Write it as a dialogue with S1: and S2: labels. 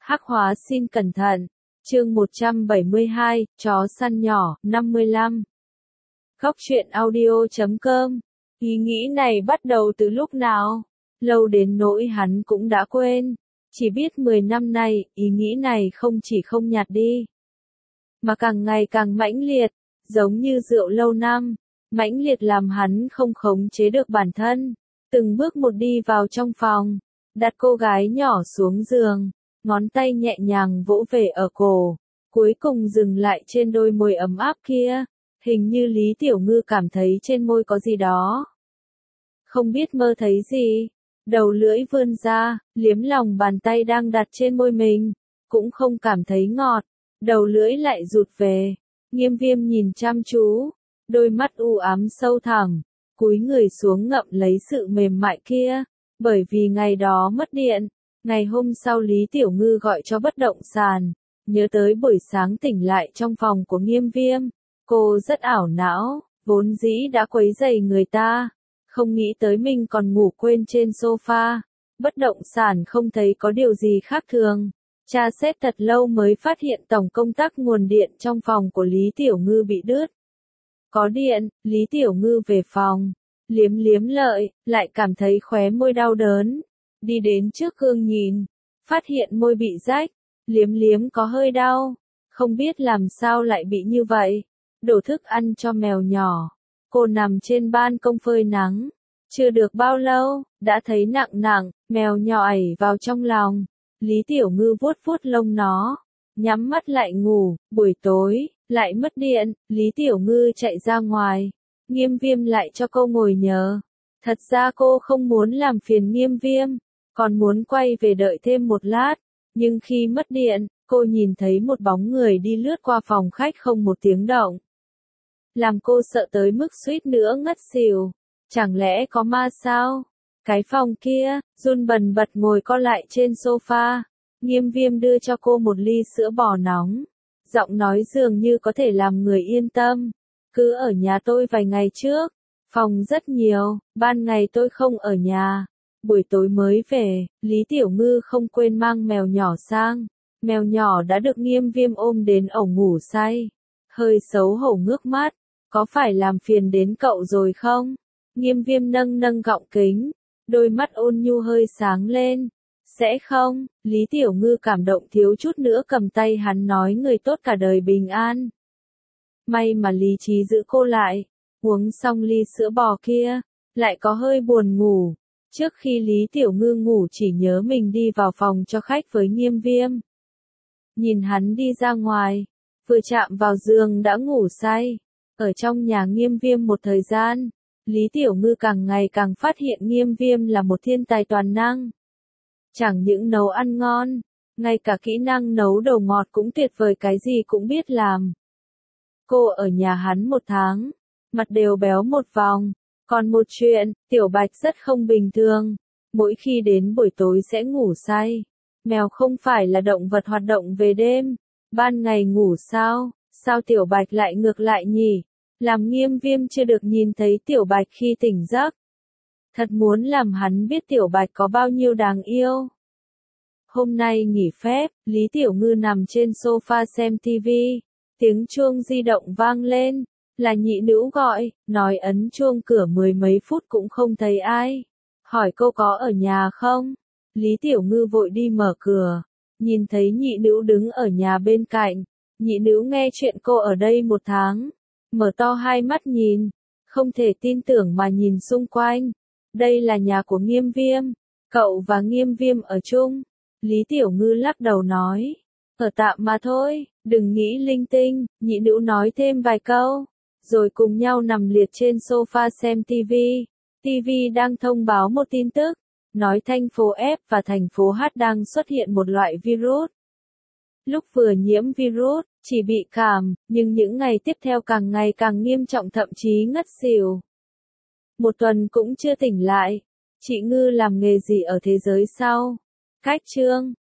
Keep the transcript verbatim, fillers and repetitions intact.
S1: Hắc hóa xin cẩn thận. Chương một trăm bảy mươi hai, chó săn nhỏ, năm mươi lăm. Góc truyện audio chấm com. Ý nghĩ này bắt đầu từ lúc nào? Lâu đến nỗi hắn cũng đã quên. Chỉ biết mười năm nay, ý nghĩ này không chỉ không nhạt đi, mà càng ngày càng mãnh liệt, giống như rượu lâu năm, mãnh liệt làm hắn không khống chế được bản thân. Từng bước một đi vào trong phòng, đặt cô gái nhỏ xuống giường, ngón tay nhẹ nhàng vỗ về ở cổ, cuối cùng dừng lại trên đôi môi ấm áp kia. Hình như Lý Tiểu Ngư cảm thấy trên môi có gì đó. Không biết mơ thấy gì, đầu lưỡi vươn ra, liếm lòng bàn tay đang đặt trên môi mình, cũng không cảm thấy ngọt, đầu lưỡi lại rụt về. Nghiêm Viêm nhìn chăm chú, đôi mắt u ám sâu thẳm, cúi người xuống ngậm lấy sự mềm mại kia. Bởi vì ngày đó mất điện, ngày hôm sau Lý Tiểu Ngư gọi cho bất động sản, nhớ tới buổi sáng tỉnh lại trong phòng của Nghiêm Viêm, cô rất ảo não, vốn dĩ đã quấy rầy người ta, không nghĩ tới mình còn ngủ quên trên sofa. Bất động sản không thấy có điều gì khác thường, tra xét thật lâu mới phát hiện tổng công tắc nguồn điện trong phòng của Lý Tiểu Ngư bị đứt. Có điện, Lý Tiểu Ngư về phòng, liếm liếm lợi, lại cảm thấy khóe môi đau đớn. Đi đến trước gương nhìn, phát hiện môi bị rách, liếm liếm có hơi đau, không biết làm sao lại bị như vậy. Đổ thức ăn cho mèo nhỏ, cô nằm trên ban công phơi nắng, chưa được bao lâu, đã thấy nặng nặng, mèo nhỏ ẩy vào trong lòng. Lý Tiểu Ngư vuốt vuốt lông nó, nhắm mắt lại ngủ. Buổi tối, lại mất điện, Lý Tiểu Ngư chạy ra ngoài, Nghiêm Viêm lại cho cô ngồi nhờ. Thật ra cô không muốn làm phiền Nghiêm Viêm, còn muốn quay về đợi thêm một lát, nhưng khi mất điện, cô nhìn thấy một bóng người đi lướt qua phòng khách không một tiếng động, làm cô sợ tới mức suýt nữa ngất xỉu. Chẳng lẽ có ma sao? Cái phòng kia, run bần bật ngồi co lại trên sofa. Nghiêm Viêm đưa cho cô một ly sữa bò nóng, giọng nói dường như có thể làm người yên tâm. Cứ ở nhà tôi vài ngày trước, phòng rất nhiều, ban ngày tôi không ở nhà, buổi tối mới về. Lý Tiểu Ngư không quên mang mèo nhỏ sang, mèo nhỏ đã được Nghiêm Viêm ôm đến ổ ngủ say, hơi xấu hổ ngước mắt, có phải làm phiền đến cậu rồi không? Nghiêm Viêm nâng nâng gọng kính, đôi mắt ôn nhu hơi sáng lên. Sẽ không, Lý Tiểu Ngư cảm động thiếu chút nữa cầm tay hắn nói người tốt cả đời bình an. May mà lý trí giữ cô lại, uống xong ly sữa bò kia, lại có hơi buồn ngủ. Trước khi Lý Tiểu Ngư ngủ chỉ nhớ mình đi vào phòng cho khách với Nghiêm Viêm. Nhìn hắn đi ra ngoài, vừa chạm vào giường đã ngủ say. Ở trong nhà Nghiêm Viêm một thời gian, Lý Tiểu Ngư càng ngày càng phát hiện Nghiêm Viêm là một thiên tài toàn năng. Chẳng những nấu ăn ngon, ngay cả kỹ năng nấu đồ ngọt cũng tuyệt vời, cái gì cũng biết làm. Cô ở nhà hắn một tháng, mặt đều béo một vòng. Còn một chuyện, Tiểu Bạch rất không bình thường, mỗi khi đến buổi tối sẽ ngủ say. Mèo không phải là động vật hoạt động về đêm, ban ngày ngủ sao? Sao Tiểu Bạch lại ngược lại nhỉ? Làm Nghiêm Viêm chưa được nhìn thấy Tiểu Bạch khi tỉnh giấc. Thật muốn làm hắn biết Tiểu Bạch có bao nhiêu đáng yêu. Hôm nay nghỉ phép, Lý Tiểu Ngư nằm trên sofa xem tivi, tiếng chuông di động vang lên, là nhị nữ gọi, nói ấn chuông cửa mười mấy phút cũng không thấy ai. Hỏi cô có ở nhà không? Lý Tiểu Ngư vội đi mở cửa, nhìn thấy nhị nữ đứng ở nhà bên cạnh. Nhị nữ nghe chuyện cô ở đây một tháng, mở to hai mắt nhìn, không thể tin tưởng mà nhìn xung quanh. Đây là nhà của Nghiêm Viêm, cậu và Nghiêm Viêm ở chung. Lý Tiểu Ngư lắc đầu nói, ở tạm mà thôi, đừng nghĩ linh tinh. Nhị nữ nói thêm vài câu, rồi cùng nhau nằm liệt trên sofa xem tivi. Tivi đang thông báo một tin tức, nói thành phố F và thành phố H đang xuất hiện một loại virus. Lúc vừa nhiễm virus, chỉ bị cảm, nhưng những ngày tiếp theo càng ngày càng nghiêm trọng, thậm chí ngất xỉu. Một tuần cũng chưa tỉnh lại. Chị Ngư làm nghề gì ở thế giới sau? Cách chương.